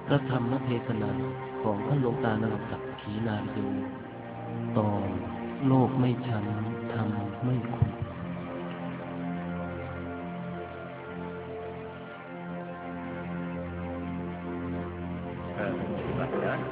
พระธรรมเทศนาของท่านหลวงตานรงค์ศักดิ์ขีณาริโยตอนโลกไม่ช้ำธรรมไม่ขุ่นปฏิบัตินะ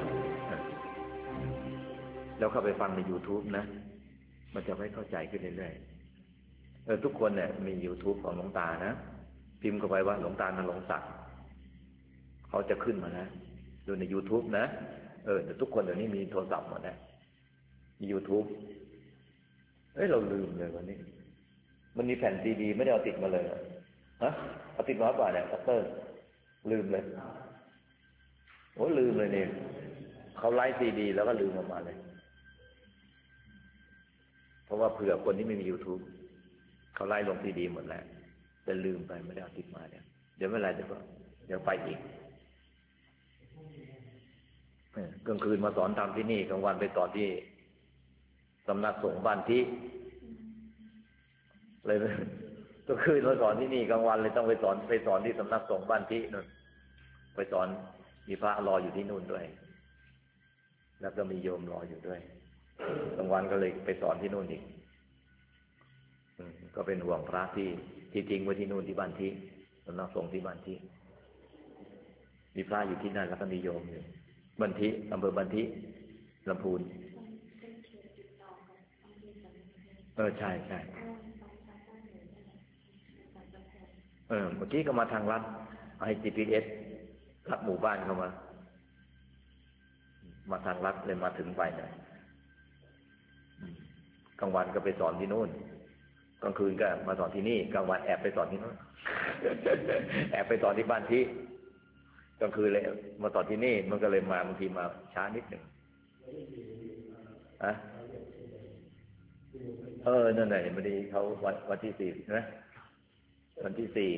แล้วเข้าไปฟังใน YouTube นะมันจะไม่เข้าใจขึ้นเรื่อยๆทุกคนเนี่ยมี YouTube ของหลวงตานะพิมพ์เข้าไปว่าหลวงตานรงค์ศักดิ์เขาจะขึ้นมานะดูใน YouTube นะแต่ทุกคนเดี๋ยวนี้มีโทรศัพท์หมดนะมี YouTube เราลืมเลยวันนี้มันมีแผ่นซีดีไม่ได้เอาติดมาเลยฮะเอาติดมาป่ะเนี่ยคัตเตอร์ลืมเลยโอ้ลืมเลยเนี่ยเขาไลฟ์ซีดีแล้วก็ลืมออกมาเลยเพราะว่าเผื่อคนที่ไม่มี YouTube เขาไล่ลงซีดีหมดแล้วแต่ลืมไปไม่ได้เอาติดมาเนี่ยเดี๋ยวเมื่อไรเดี๋ยวไปอีกกลางคืนมาสอนทำที่นี่กลางวันไปสอนที่สำนักสงฆ์บ้านที่เลยกลางคืนมาสอนที่นี่กลางวันเลยต้องไปสอนที่สำนักสงฆ์บ้านที่นู่นไปสอนมีพระรออยู่ที่นู่นด้วยแล้วก็มีโยมรออยู่ด้วยกลางวันก็เลยไปสอนที่นู่นอีกก็เป็นห่วงพระที่ทิ้งไว้ที่นู่นที่บ้านที่สำนักสงฆ์ที่บ้านที่มีพระอยู่ที่นั่นแล้วก็มีโยมอยู่บันทิอำเภอบันทิลำพูนใช่ใช่เมื่อกี้ก็มาทางรัฐให้ GPS รัฐหมู่บ้านเข้ามาทางรัฐเลยมาถึงไปหน่อยกลางวันก็ไปสอนที่นู่นกลางคืนก็มาสอนที่นี่กลางวันแอบไปสอนที่นู่น แอบไปสอนที่บ้านที่กลางคืนเลยมาสอนที่นี่มันก็เลยมาบางทีมาช้านิดหนึ่งนั่นแหละเห็นพอดีเขาวันที่สี่นะวันที่สี่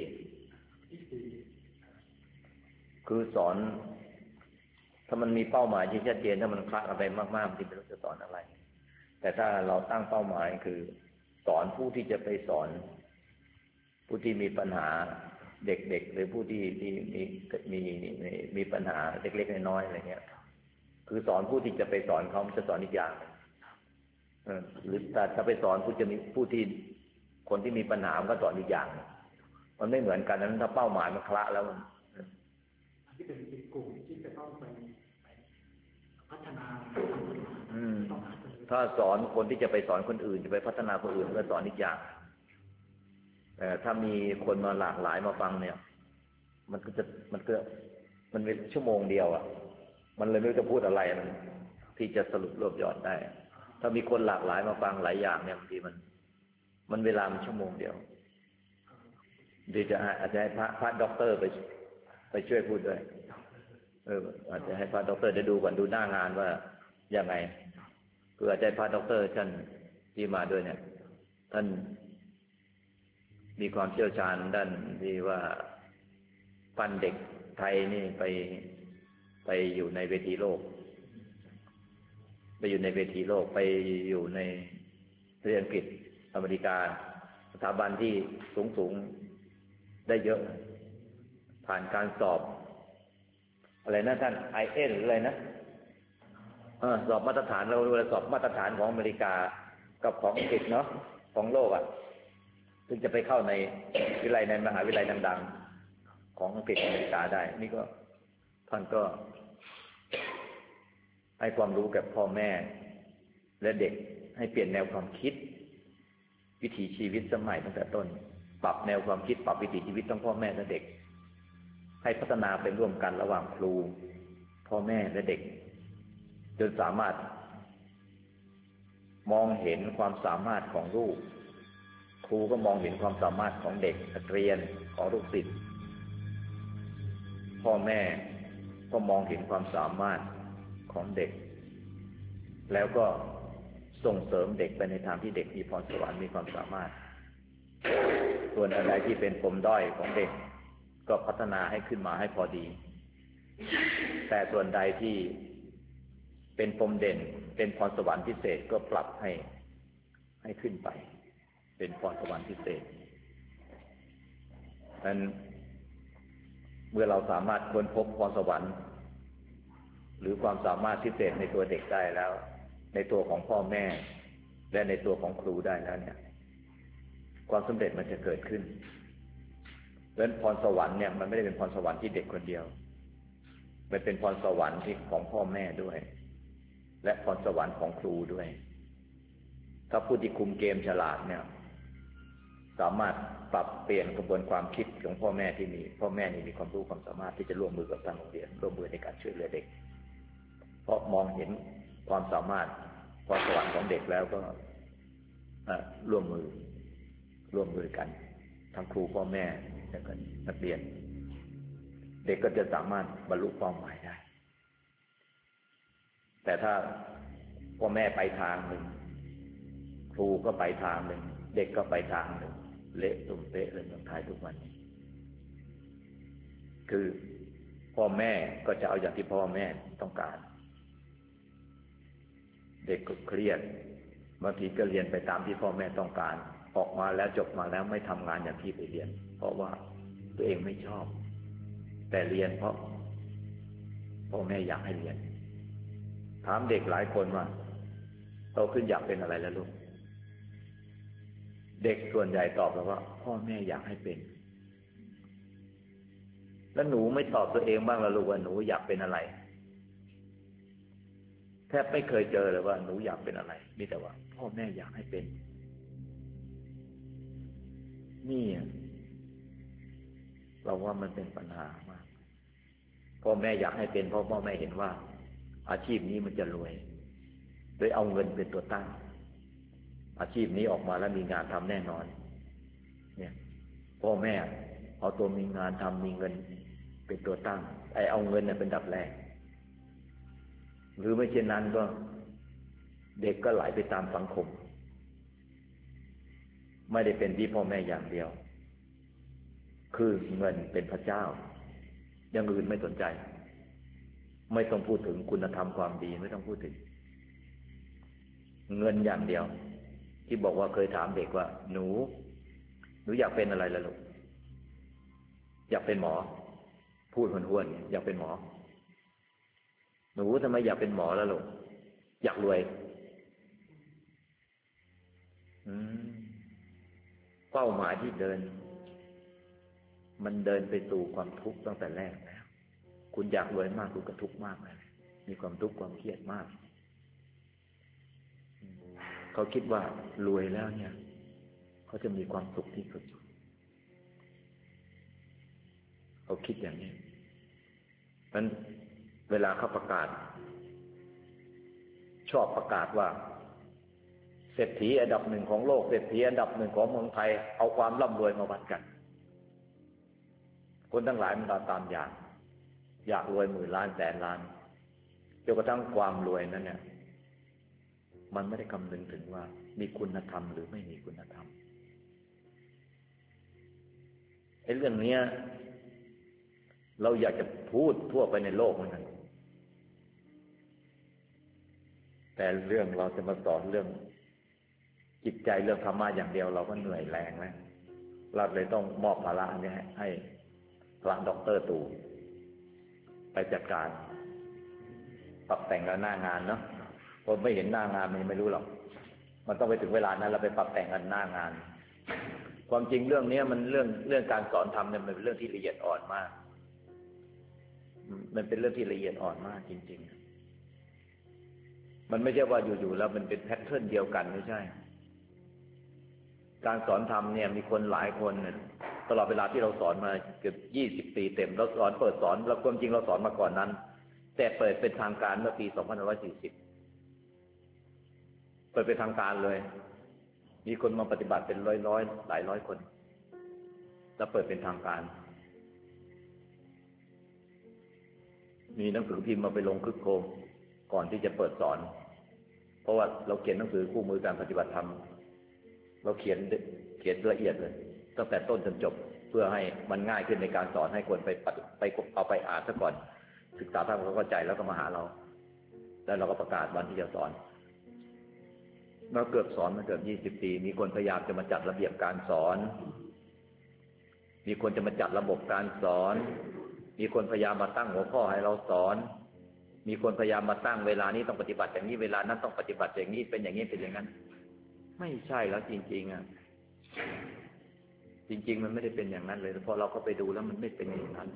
คือสอนถ้ามันมีเป้าหมายที่ชัดเจนถ้ามันคลาดอะไรมากๆที่ไม่รู้จะสอนอะไรแต่ถ้าเราตั้งเป้าหมายคือสอนผู้ที่จะไปสอนผู้ที่มีปัญหาเด็กๆหรือผู้ที่มีปัญหาเล็กๆน้อยๆอะไรเงี้ยคือสอนผู้ที่จะไปสอนเขาจะสอนอีกอย่างหรือแต่ถ้าไปสอนผู้ที่คนที่มีปัญหามันก็สอนอีกอย่างมันไม่เหมือนกันนั้นถ้าเป้าหมายมันคละแล้วมันที่เป็นกลุ่มที่จะต้องไปพัฒนาถ้าสอนคนที่จะไปสอนคนอื่นจะไปพัฒนาคนอื่นก็สอนอีกอย่างแต่ถ้ามีคนมาหลากหลายมาฟังเนี่ยมันเป็นชั่วโมงเดียวมันเลยไม่รู้จะพูดอะไรมันที่จะสรุปรวบยอดได้ถ้ามีคนหลากหลายมาฟังหลายอย่างเนี่ยบางทีมันเวลามันชั่วโมงเดียวดีจะอาจจะให้พระด็อกเตอร์ไปช่วยพูดด้วยอาจจะให้พระด็อกเตอร์ได้ดูก่อนดูหน้างานว่ายังไงคืออาจารย์พระด็อกเตอร์ท่านที่มาด้วยเนี่ยท่านมีความเชี่ยวชาญด้านที่ว่าปั้นเด็กไทยนี่ไปอยู่ในเวทีโลกไปอยู่ในเวทีโลกไปอยู่ในประเทศอังกฤษอเมริกาสถาบันที่สูงได้เยอะผ่านการสอบอะไรนะท่าน IELTS อะไรนะสอบมาตรฐานเราสอบมาตรฐานของอเมริกากับของอังกฤษเนาะของโลกซึ่งจะไปเข้าในวิทยาลัยในมหาวิทยาลัยดังๆของอังกฤษอเมริกาได้นี่ก็ท่านก็ให้ความรู้กับพ่อแม่และเด็กให้เปลี่ยนแนวความคิดวิถีชีวิตสมัยตั้งแต่ต้นปรับแนวความคิดปรับวิถีชีวิตทั้งพ่อแม่และเด็กให้พัฒนาเป็นร่วมกันระหว่างครูพ่อแม่และเด็กจนสามารถมองเห็นความสามารถของลูกครูก็มองเห็นความสามารถของเด็กนักเรียนของลูกศิษย์พ่อแม่ก็มองเห็นความสามารถของเด็กแล้วก็ส่งเสริมเด็กไปในทางที่เด็กมีพรสวรรค์มีความสามารถส่วนอะไรที่เป็นปมด้อยของเด็กก็พัฒนาให้ขึ้นมาให้พอดีแต่ส่วนใดที่เป็นปมเด่นเป็นพรสวรรค์พิเศษก็ปรับให้ขึ้นไปเป็นพรสวรรค์พิเศษนั้นเมื่อเราสามารถค้นพบพรสวรรค์หรือความสามารถพิเศษในตัวเด็กได้แล้ว ในตัวของพ่อแม่และในตัวของครูได้แล้วเนี่ยความสำเร็จมันจะเกิดขึ้นเพราะฉะนั้นพรสวรรค์เนี่ยมันไม่ได้เป็นพรสวรรค์ที่เด็กคนเดียวมันเป็นพรสวรรค์ที่ของพ่อแม่ด้วยและพรสวรรค์ของครูด้วยถ้าผู้ที่คุมเกมฉลาดเนี่ยสามารถปรับเปลี่ยนกระบวนความคิดของพ่อแม่ที่มีพ่อแม่นี่มีความรู้ความสามารถที่จะร่วมมือกับทางโรงเรียนร่วมมือในการช่วยเหลือเด็กเพราะมองเห็นความสามารถพรสวรรค์ของเด็กแล้วก็ร่วมมือกันทั้งครูพ่อแม่และก็นักเรียนเด็กก็จะสามารถบรรลุเป้าหมายได้แต่ถ้าพ่อแม่ไปทางหนึ่งครูก็ไปทางหนึ่งเด็กก็ไปทางหนึ่งเละตุ่มเป๊ะเลยเมืองไทยทุกวันนี้คือพ่อแม่ก็จะเอาอย่างที่พ่อแม่ต้องการเด็กก็เครียดบางทีก็เรียนไปตามที่พ่อแม่ต้องการออกมาแล้วจบมาแล้วไม่ทำงานอย่างที่ไปเรียนเพราะว่าตัวเองไม่ชอบแต่เรียนเพราะพ่อแม่อยากให้เรียนถามเด็กหลายคนว่าโตขึ้นอยากเป็นอะไรแล้วลูกเด็กส่วนใหญ่ตอบแล้วว่าพ่อแม่อยากให้เป็นแล้วหนูไม่ตอบตัวเองบ้างล่ะลูกว่าหนูอยากเป็นอะไรแทบไม่เคยเจอเลยว่าหนูอยากเป็นอะไรมีแต่ว่าพ่อแม่อยากให้เป็นนี่เราว่ามันเป็นปัญหามากพ่อแม่อยากให้เป็นเพราะพ่อแม่เห็นว่าอาชีพนี้มันจะรวยโดยเอาเงินเป็นตัวตั้งอาชีพนี้ออกมาแล้วมีงานทำแน่นอนเนี่ยพ่อแม่เอาตัวมีงานทำมีเงินเป็นตัวตั้งเอาเงินเนี่ยเป็นดับแรกหรือไม่เช่นนั้นก็เด็กก็ไหลไปตามสังคมไม่ได้เป็นที่พ่อแม่อย่างเดียวคือเงินเป็นพระเจ้าอย่างอื่นไม่สนใจไม่ต้องพูดถึงคุณธรรมความดีไม่ต้องพูดถึงเงินอย่างเดียวที่บอกว่าเคยถามเด็กว่าหนูอยากเป็นอะไรล่ะลูกอยากเป็นหมอพูดห้วนๆอยากเป็นหมอหนูทำไมอยากเป็นหมอล่ะลูกอยากรวยเป้าหมายที่เดินมันเดินไปสู่ความทุกข์ตั้งแต่แรกแล้วคุณอยากรวยมากคุณก็ทุกข์มากเลยมีความทุกข์ความเครียดมากเขาคิดว่ารวยแล้วเนี่ยเขาจะมีความสุขที่สุดเขาคิดอย่างนี้นั้นเวลาเขาประกาศชอบประกาศว่าเศรษฐีอันดับหนึ่งของโลกเศรษฐีอันดับหนึ่งของเมืองไทยเอาความร่ำรวยมาวัดกันคนทั้งหลายมันตามอยากรวยหมื่นล้านแสนล้านจนกระทั่งความรวยนั้นเนี่ยมันไม่ได้คำนึงถึงว่ามีคุณธรรมหรือไม่มีคุณธรรมเรื่องนี้เราอยากจะพูดทั่วไปในโลกเหมือนกันแต่เรื่องเราจะมาสอนเรื่องจิตใจเรื่องธรรมะอย่างเดียวเราก็เหนื่อยแรงแล้วเราเลยต้องมอบภาระนี้ให้พระด็อกเตอร์ตู่ไปจัดการปรับแต่งกันหน้างานเนาะคนไม่เห็นหน้างานมันไม่รู้หรอกมันต้องไปถึงเวลานั้นเราไปปรับแต่งกันหน้างานความจริงเรื่องนี้มันเรื่องการสอนธรรมเนี่ยมันเป็นเรื่องที่ละเอียดอ่อนมากมันเป็นเรื่องที่ละเอียดอ่อนมากจริงๆมันไม่ใช่ว่าอยู่ๆแล้วมันเป็นแพทเทิร์นเดียวกันไม่ใช่การสอนธรรมเนี่ยมีคนหลายคนเนี่ยตลอดเวลาที่เราสอนมาเกือบ20 ปีเต็มเราเปิดสอนแล้วความจริงเราสอนมาก่อนนั้นแต่เปิดเป็นทางการเมื่อปี2540เปิดเป็นทางการเลยมีคนมาปฏิบัติเป็นร้อยหลายร้อยคนแล้วเปิดเป็นทางการมีหนังสือพิมพ์มาไปลงคึกโครมก่อนที่จะเปิดสอนเพราะว่าเราเขียนหนังสือคู่มือการปฏิบัติธรรมเราเขียนละเอียดเลยตั้งแต่ต้นจนจบเพื่อให้มันง่ายขึ้นในการสอนให้คนไปเอาไปอ่านซะก่อนศึกษาทำความเข้าใจแล้วก็มาหาเราแล้วเราก็ประกาศวันที่จะสอนเราเกือบสอนมาเกือบ20 ปีมีคนพยายามจะมาจัดระเบียบการสอนมีคนจะมาจัดระบบการสอนมีคนพยายามมาตั้งหัวข้อให้เราสอนมีคนพยายามมาตั้งเวลานี้ต้องปฏิบัติอย่างนี้เวลานั้นต้องปฏิบัติอย่างนี้เป็นอย่างนี้เป็นอย่างนั้นไม่ใช่แล้วจริงๆอ่ะจริงๆมันไม่ได้เป็นอย่างนั้นเลยพอเราก็ไปดูแล้วมันไม่เป็นอย่างนั้น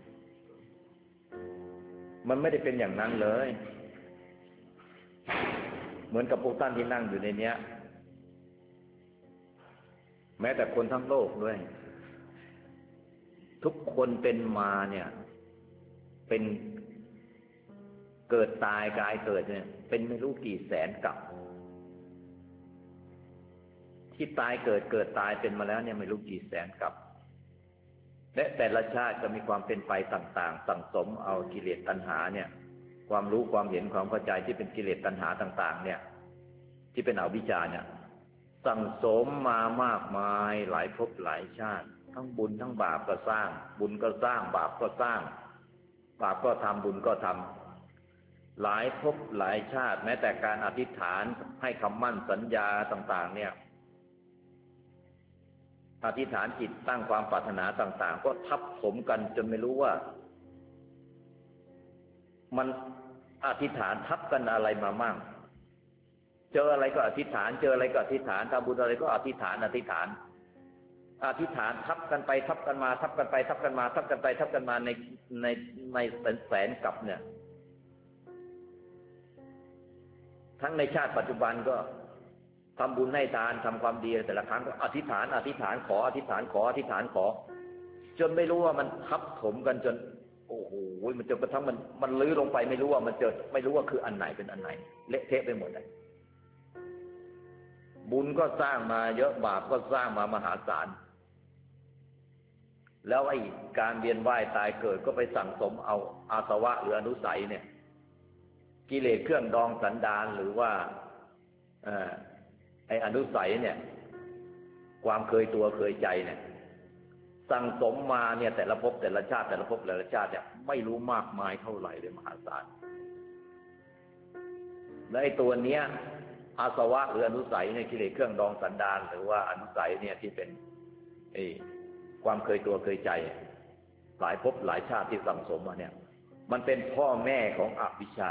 มันไม่ได้เป็นอย่างนั้นเลยเหมือนกับพวกท่านที่นั่งอยู่ในเนี้ยแม้แต่คนทั้งโลกด้วยทุกคนเป็นมาเนี่ยเป็นเกิดตายกายเกิดเนี่ยเป็นไม่รู้กี่แสนกับที่ตายเกิดเกิดตายเป็นมาแล้วเนี่ยไม่รู้กี่แสนกับและแต่ละชาติก็มีความเป็นไปต่างๆสั่งสมเอากิเลสตัณหาเนี่ยความรู้ความเห็นความเข้าใจที่เป็นกิเลสตัณหาต่างๆเนี่ยที่เป็นอวิชชาเนี่ยสั่งสมมามากมายหลายภพหลายชาติทั้งบุญทั้งบาปก็สร้างบุญก็สร้างบาปก็สร้างบาปก็ทำบุญก็ทำหลายภพหลายชาติแม้แต่การอธิษฐานให้คำมั่นสัญญาต่างๆเนี่ยอธิษฐานจิตตั้งความปรารถนาต่างๆก็ทับถมกันจนไม่รู้ว่ามันอธิษฐานทับกันอะไรมามั่งเจออะไรก็อธิษฐานเจออะไรก็อธิษฐานทำบุญอะไรก็อธิษฐานอธิษฐานอธิษฐานทับกันไปทับกันมาทับกันไปทับกันมาทับกันไปทับกันมาในแสนกับเนี่ยทั้งในชาติปัจจุบันก็ทำบุญให้ทานทำความดีแต่ละครั้งก็อธิษฐานอธิษฐานขออธิษฐานขออธิษฐานขอจนไม่รู้ว่ามันทับถมกันจนโอ้โหมันจนกระทั่งมันลื้อลงไปไม่รู้ว่ามันเจอไม่รู้ว่าคืออันไหนเป็นอันไหนเละเทะไปหมดเลยบุญก็สร้างมาเยอะบาปก็สร้างมามหาศาลแล้วไอ้การเวียนว่ายตายเกิดก็ไปสั่งสมเอาอาสวะหรืออนุสัยเนี่ยกิเลสเครื่องดองสันดานหรือว่าไอ้อนุสัยเนี่ยความเคยตัวเคยใจเนี่ยสั่งสมมาเนี่ยแต่ละภพแต่ละชาติแต่ละภพแต่ละชาติเนี่ยไม่รู้มากมายเท่าไหร่เลยมหาศาลและไอ้ตัวเนี้ยอาสวะหรืออนุสัยเนี่ยกิเลสเครื่องดองสันดานหรือว่าอนุสัยเนี่ยที่เป็นความเคยตัวเคยใจหลายภพหลายชาติที่สั่งสมมาเนี่ยมันเป็นพ่อแม่ของอวิชชา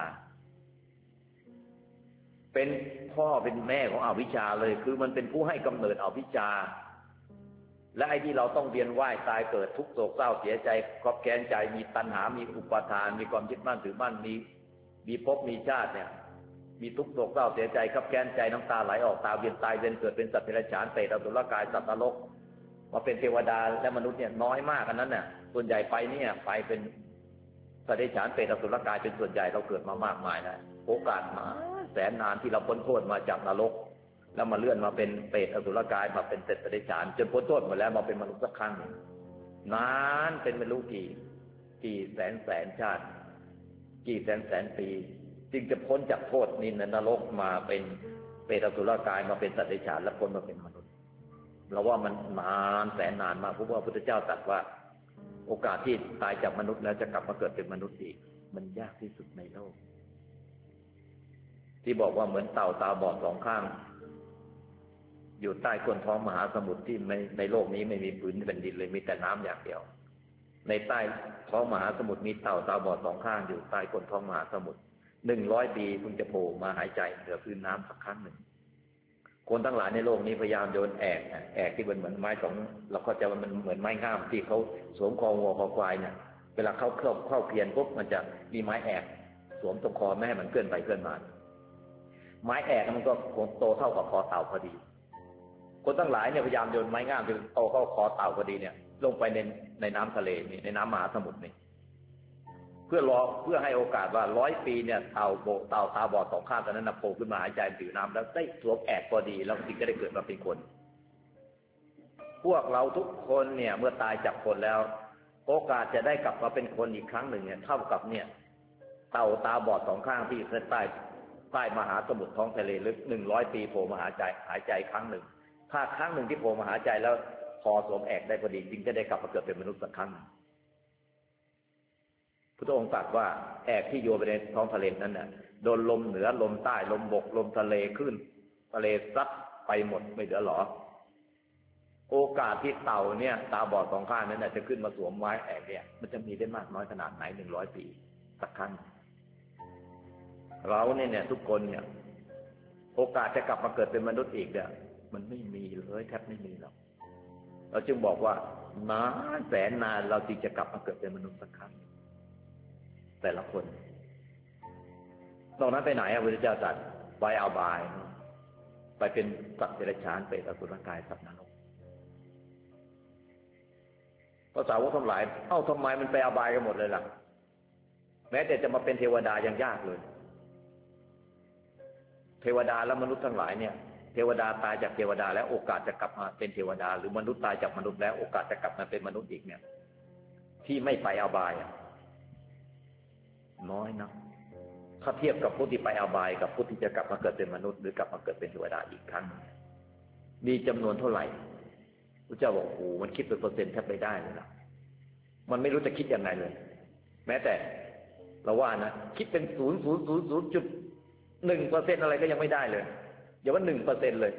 เป็นพ่อเป็นแม่ของอวิชชาเลยคือมันเป็นผู้ให้กำเนิดอวิชชาและไอ้ที่เราต้องเวียนว่ายตายเกิดทุกข์โศกเศร้าเสียใจครอบแค้นใจมีตัณหามีอุปาทานมีความยึดมั่นถือมั่นมีภพมีชาติเนี่ยมีทุกข์โศกเศร้าเสียใจครอบแค้นใจน้ำตาไหลออกตาเวียนตายเวียนเกิดเป็นสัตว์เดรัจฉานเปรตอสุรกายสัตว์นรกมาเป็นเทวดาและมนุษย์เนี่ยน้อยมากอันนั้นน่ะส่วนใหญ่ไปเนี่ยไปเป็นสัตว์เดรัจฉานเปรตอสุรกายเป็นส่วนใหญ่เราเกิดมามากมายนะโอกาสมาแสนนานที่เราพ้นโทษมาจากนรกแล้วมาเลื่อนมาเป็นเปรตอสุรกายมาเป็นสัตว์เดรัจฉานจนพ้นโทษหมดแล้วมาเป็นมนุษย์สักครั้งนานเป็นไม่รู้กี่แสนชาติกี่แสนปีจึงจะพ้นจากโทษนินนรกมาเป็นเปรตอสุรกายมาเป็นสัตว์เดรัจฉานแล้วพ้นมาเป็นมนุษย์เราว่ามันนานแสนนานมากเพราะว่าพระพุทธเจ้าตรัสว่าโอกาสที่ตายจากมนุษย์แล้วจะกลับมาเกิดเป็นมนุษย์อีกมันยากที่สุดในโลกที่บอกว่าเหมือนเต่าตาบอดสองข้างอยู่ใต้ก้นท้องมหาสมุทรที่ในโลกนี้ไม่มีพื้นแผ่นดินเลยมีแต่น้ำอย่างเดียวในใต้ท้องมหาสมุทรมีเต่าตาบอดสองข้างอยู่ใต้ก้นท้องมหาสมุทร100 ปีคุณจะโผล่มาหายใจเหนือพื้นน้ำสักครั้งหนึ่งคนทั้งหลายในโลกนี้พยายามโยนแอกที่มันเหมือนไม้สองเราเข้าใจว่ามันเหมือนไม้งามที่เขาสวมคอวัวคอควายเนี่ยเวลาเข้าเพียนปุ๊บมันจะมีไม้แอกสวมตรงคอไม่ให้มันเคลื่อนไปเคลื่อนมาไม้แอกมันก็โตเท่ากับคอเต่าพอดีคนทั้งหลายเนี่ยพยายามโยนไม้งามจนโตเข้าคอเต่าพอดีเนี่ยลงไปในน้ำทะเลนี่ในน้ำมหาสมุทรนี่เพื่อให้โอกาสว่า100 ปีเนี่ยเต่าตาบอดสองข้างตอนนั้นโผล่ขึ้นมาหายใจผิวน้ำแล้วได้สวมแอกพอดีแล้วจึงจะได้เกิดมาเป็นคนพวกเราทุกคนเนี่ยเมื่อตายจากคนแล้วโอกาสจะได้กลับมาเป็นคนอีกครั้งหนึ่งเนี่ยเท่ากับเนี่ยเต่าตาบอดสองข้างที่อยู่ใต้มหาสมุทรท้องทะเลลึก100 ปีโผล่มาหายใจครั้งหนึ่งถ้าครั้งหนึ่งที่โผล่มาหายใจแล้วพอสวมแอกได้พอดีจึงจะได้กลับมาเกิดเป็นมนุษย์สักครั้งพระองค์ตรัสว่าแอกที่โยนไปในท้องทะเลนั้นน่ะโดนลมเหนือลมใต้ลมบกลมทะเลขึ้นทะเลซัดไปหมดไม่เหลือหรอโอกาสที่เต่าเนี่ยตาบอดสองข้างนั้นน่ะจะขึ้นมาสวมไม้แอกเนี่ยมันจะมีได้มากน้อยขนาดไหน100 ปีสักครั้งเราเนี่ยทุกคนเนี่ยโอกาสจะกลับมาเกิดเป็นมนุษย์อีกเนี่ยมันไม่มีเลยแทบไม่มีหรอกเราจึงบอกว่านานแสนนานเราจึงจะกลับมาเกิดเป็นมนุษย์สักครั้งแต่ละคนตอนนั้นไปไหนพระพุทธเจ้าตรัสไปอบายไปเป็นสัตว์เดรัจฉานเปรตอสุรกายสัตว์นรกภาษาวกทั้งหลายทำไมมันไปอบายกันหมดเลยล่ะแม้แต่จะมาเป็นเทวดายังยากเลยเทวดาและมนุษย์ทั้งหลายเนี่ยเทวดาตายจากเทวดาแล้วโอกาสจะกลับมาเป็นเทวดาหรือมนุษย์ตายจากมนุษย์แล้วโอกาสจะกลับมาเป็นมนุษย์อีกเนี่ยที่ไม่ไปอบายน้อยนะถ้าเทียบกับผู้ที่ไปอบายกับผู้ที่จะกลับมาเกิดเป็นมนุษย์หรือกลับมาเกิดเป็นเทวดาอีกครั้งมีจำนวนเท่าไหร่พระเจ้าบอกโอ้โหมันคิดเป็นเปอร์เซ็นต์แทบไม่ได้เลยนะมันไม่รู้จะคิดยังไงเลยแม้แต่เราว่านะคิดเป็น0.1%อะไรก็ยังไม่ได้เลยอย่าว่า 1% เลย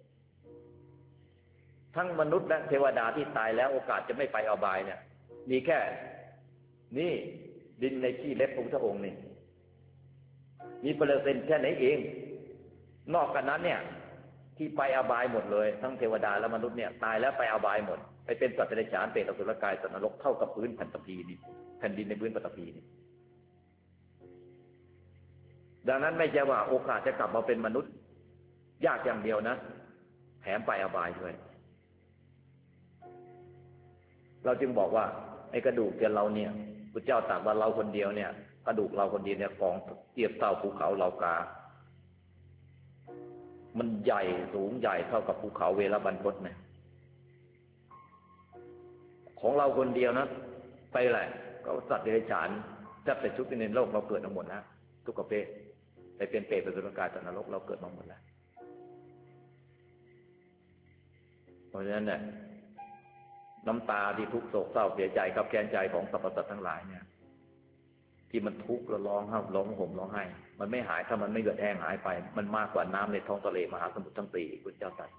ทั้งมนุษย์และเทวดาที่ตายแล้วโอกาสจะไม่ไปอบายเนี่ยมีแค่นี่ดินในขี้เล็บพระพุทธองค์นี่มีเปอร์เซ็นต์แค่ไหนเองนอกจากนั้นเนี่ยที่ไปอบายหมดเลยทั้งเทวดาและมนุษย์เนี่ยตายแล้วไปอบายหมดไปเป็นสัตว์เดรัจฉานเปรตอสุรกายสัตว์นรกเท่ากับพื้นปฐพีนี่แผ่นดินในพื้นปฐพีนี่ดังนั้นไม่ใช่ว่าโอกาสจะกลับมาเป็นมนุษย์ยากอย่างเดียวนะแถมไปอบายด้วยเราจึงบอกว่าไอ้กระดูกเราเนี่ยพระเจ้าตรัสว่าเราคนเดียวเนี่ยกระดูกเราคนเดียวเนี่ยกองเทียบเท่าภูเขาเหล่ากามันใหญ่สูงใหญ่เท่ากับภูเขาเวฬบรรพตไหมของเราคนเดียวนะไปแหละก็สัตว์เดรัจฉานจับแต่ชุดในโลกเราเกิดมาหมดนะทุกประเภทไปเป็นเปรตเป็นอสุรกายสัตว์นรกเราเกิดมาหมดแล้วเพราะฉะนั้นเนี่ยน้ำตาที่ทุกข์โศกเศร้าเสียใจกับแค้นใจของสรรพสัตว์ทั้งหลายเนี่ยที่มันทุกข์แล้วร้องไห้ร้องห่มร้องไห้มันไม่หายถ้ามันไม่เกิดแห้งหายไปมันมากกว่าน้ำในท้องทะเลมหาสมุทรทั้งสี่พุทธเจ้าตรัส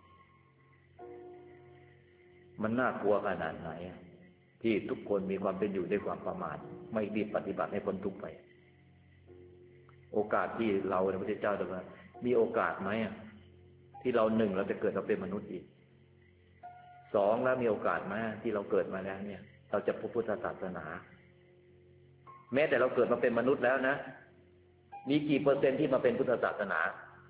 มันน่ากลัวขนาดไหนที่ทุกคนมีความเป็นอยู่ด้วยความประมาทไม่รีบปฏิบัติให้พ้นทุกข์ไปโอกาสที่เราในพระพุทธเจ้าตรัสว่ามีโอกาสไหมที่เราหนึ่งเราจะเกิดมาเป็นมนุษย์อีกสองแล้วมีโอกาสไหมที่เราเกิดมาแล้วเนี่ยเราจะพบพุทธศาสนาแม้แต่เราเกิดมาเป็นมนุษย์แล้วนะมีกี่เปอร์เซ็นต์ที่มาเป็นพุทธศาสนา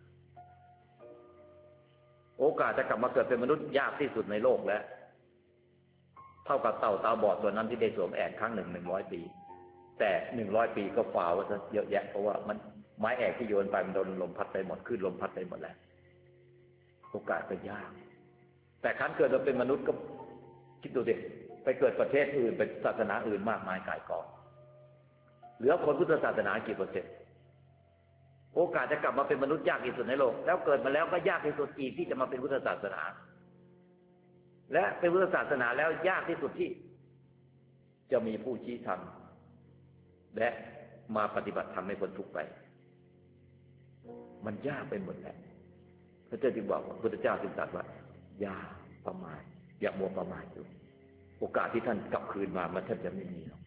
โอกาสจะกลับมาเกิดเป็นมนุษย์ยากที่สุดในโลกแล้วเท่ากับเต่าตาบอดตัวนั้นที่ได้สวมแอกครั้งหนึ่ง100 ปีแต่100 ปีก็ฝ่าว่าจะเยอะแยะเพราะว่ามันไม้แอกที่โยนไปมันโดนลมพัดไปหมดขึ้นลมพัดไปหมดแล้วโอกาสก็ยากแต่ครั้นเกิดมาเป็นมนุษย์ก็คิดดูสิไปเกิดประเทศอื่นเป็นศาสนาอื่นมากมายก่ายกองเหลือคนพุทธศาสนากี่เปอร์เซ็นต์โอกาสจะกลับมาเป็นมนุษย์ยากที่สุดในโลกแล้วเกิดมาแล้วก็ยากที่สุดอีกที่จะมาเป็นพุทธศาสนาและเป็นพุทธศาสนาแล้วยากที่สุดที่จะมีผู้ชี้ธรรมและมาปฏิบัติธรรมให้พ้นทุกข์ไปมันยากไปหมดแล้วพระเจ้าจึงบอกว่าพุทธเจ้าจึงตรัสว่าอย่าประมาทอย่ามัวประมาทอยู่โอกาสที่ท่านกลับคืนมามันแทบจะไม่มีหรอก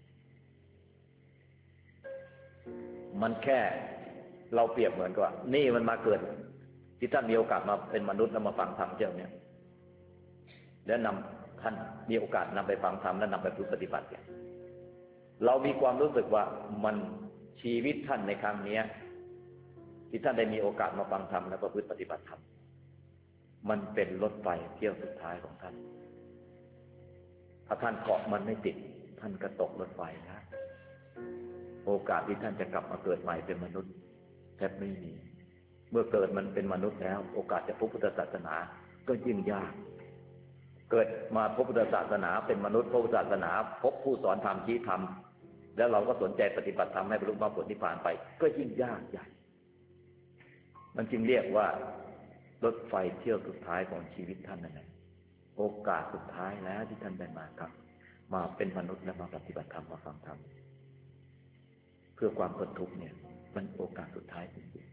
มันแค่เราเปรียบเหมือนกับว่านี่มันมาเกิดที่ท่านมีโอกาสมาเป็นมนุษย์แล้วมาฟังธรรมเจ้าเนี่ยแล้วนำท่านมีโอกาสนำไปฟังธรรมและนำไปปฏิบัติเนี่ยเรามีความรู้สึกว่ามันชีวิตท่านในครั้งนี้ที่ท่านได้มีโอกาสมาฟังธรรมและประพฤติปฏิบัติธรรมมันเป็นรถไฟเที่ยวสุดท้ายของท่านถ้าท่านเกาะมันไม่ติดท่านก็ตกรถไฟนะโอกาสที่ท่านจะกลับมาเกิดใหม่เป็นมนุษย์แทบไม่มีเมื่อเกิดมันเป็นมนุษย์แล้วโอกาสจะพบพุทธศาสนาก็ยิ่งยากเกิดมาพบพุทธศาสนาเป็นมนุษย์พบพุทธศาสนาพบผู้สอนธรรมชี้ธรรมแล้วเราก็สนใจปฏิบัติธรรมให้บรรลุมรรคผลนิพพานไปก็ยิ่งยากใหญ่มันจึงเรียกว่ารถไฟเที่ยวสุดท้ายของชีวิตท่านนั่นแหละโอกาสสุดท้ายแล้วที่ท่านได้มาครับมาเป็นมนุษย์และมาปฏิบัติธรรมมาฟังธรรมเพื่อความพ้นทุกข์เนี่ยมันโอกาสสุดท้ายจริง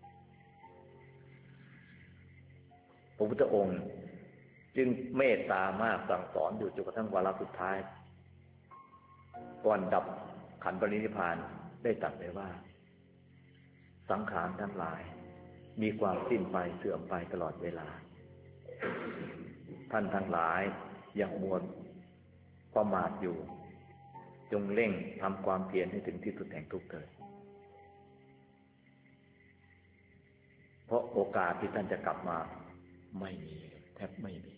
ๆพระพุทธองค์จึงเมตตามากสั่งสอนอยู่จนกระทั่งวาระสุดท้ายก่อนดับขันธ์ปรินิพพานได้ตรัสไว้ว่าสสังขารทั้งหลายมีความสิ้นไปเสื่อมไปตลอดเวลาท่านทั้งหลายอย่ามัวประมาทอยู่จงเร่งทำความเพียรให้ถึงที่สุดแห่งทุกข์เถิดเพราะโอกาสที่ท่านจะกลับมาไม่มีแทบไม่มี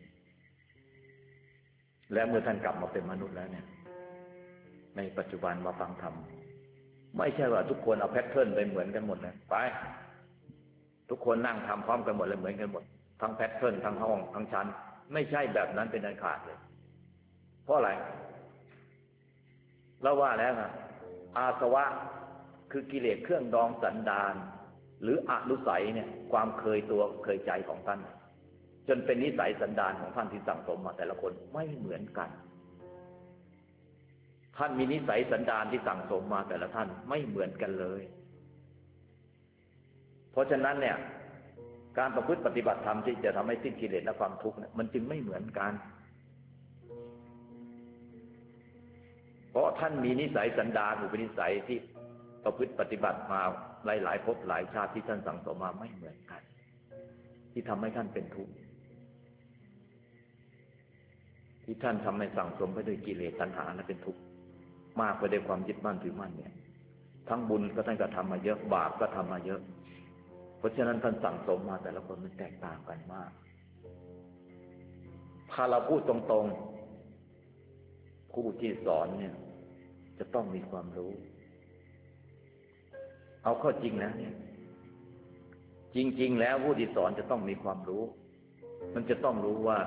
และเมื่อท่านกลับมาเป็นมนุษย์แล้วเนี่ยในปัจจุบันมาฟังธรรมไม่ใช่ว่าทุกคนเอาแพทเทิร์นไปเหมือนกันหมดนะไปทุกคนนั่งทำพร้อมกันหมดเลยเหมือนกันหมดทั้งแพทเทิร์นทั้งห้องทั้งชั้นไม่ใช่แบบนั้นเป็นอันขาดเลยเพราะอะไรเราว่าแล้วนะอาสวะคือกิเลสเครื่องดองสันดานหรืออนุสัยเนี่ยความเคยตัวเคยใจของท่านจนเป็นนิสัยสันดานของท่านที่สั่งสมมาแต่ละคนไม่เหมือนกันท่านมีนิสัยสันดานที่สั่งสมมาแต่ละท่านไม่เหมือนกันเลยเพราะฉะนั้นเนี่ยการประพฤติปฏิบัติธรรมที่จะทำให้สิ้นกิเลสและความทุกข์เนี่ยมันจึงไม่เหมือนกันเพราะท่านมีนิสัยสันดานอุปนิสัยที่ประพฤติปฏิบัติมาหลายภพหลายชาติที่ท่านสั่งสมมาไม่เหมือนกันที่ทำให้ท่านเป็นทุกข์ที่ท่านทำให้สั่งสมไปด้วยกิเลสตัณหาและเป็นทุกข์มากไปด้วยความยึดมั่นถือมั่นเนี่ยทั้งบุญก็ท่านก็ทำมาเยอะบาปก็ทำมาเยอะเพราะฉะนั้นท่านสั่งสมมาแต่ละคนมันแตกต่างกันมากถ้าเราพูดตรงๆผู้ที่สอนเนี่ยจะต้องมีความรู้เอาเข้าจริงนะเนี่ยจริงๆแล้วผู้ที่สอนจะต้องมีความรู้มันจะต้องรู้ว่า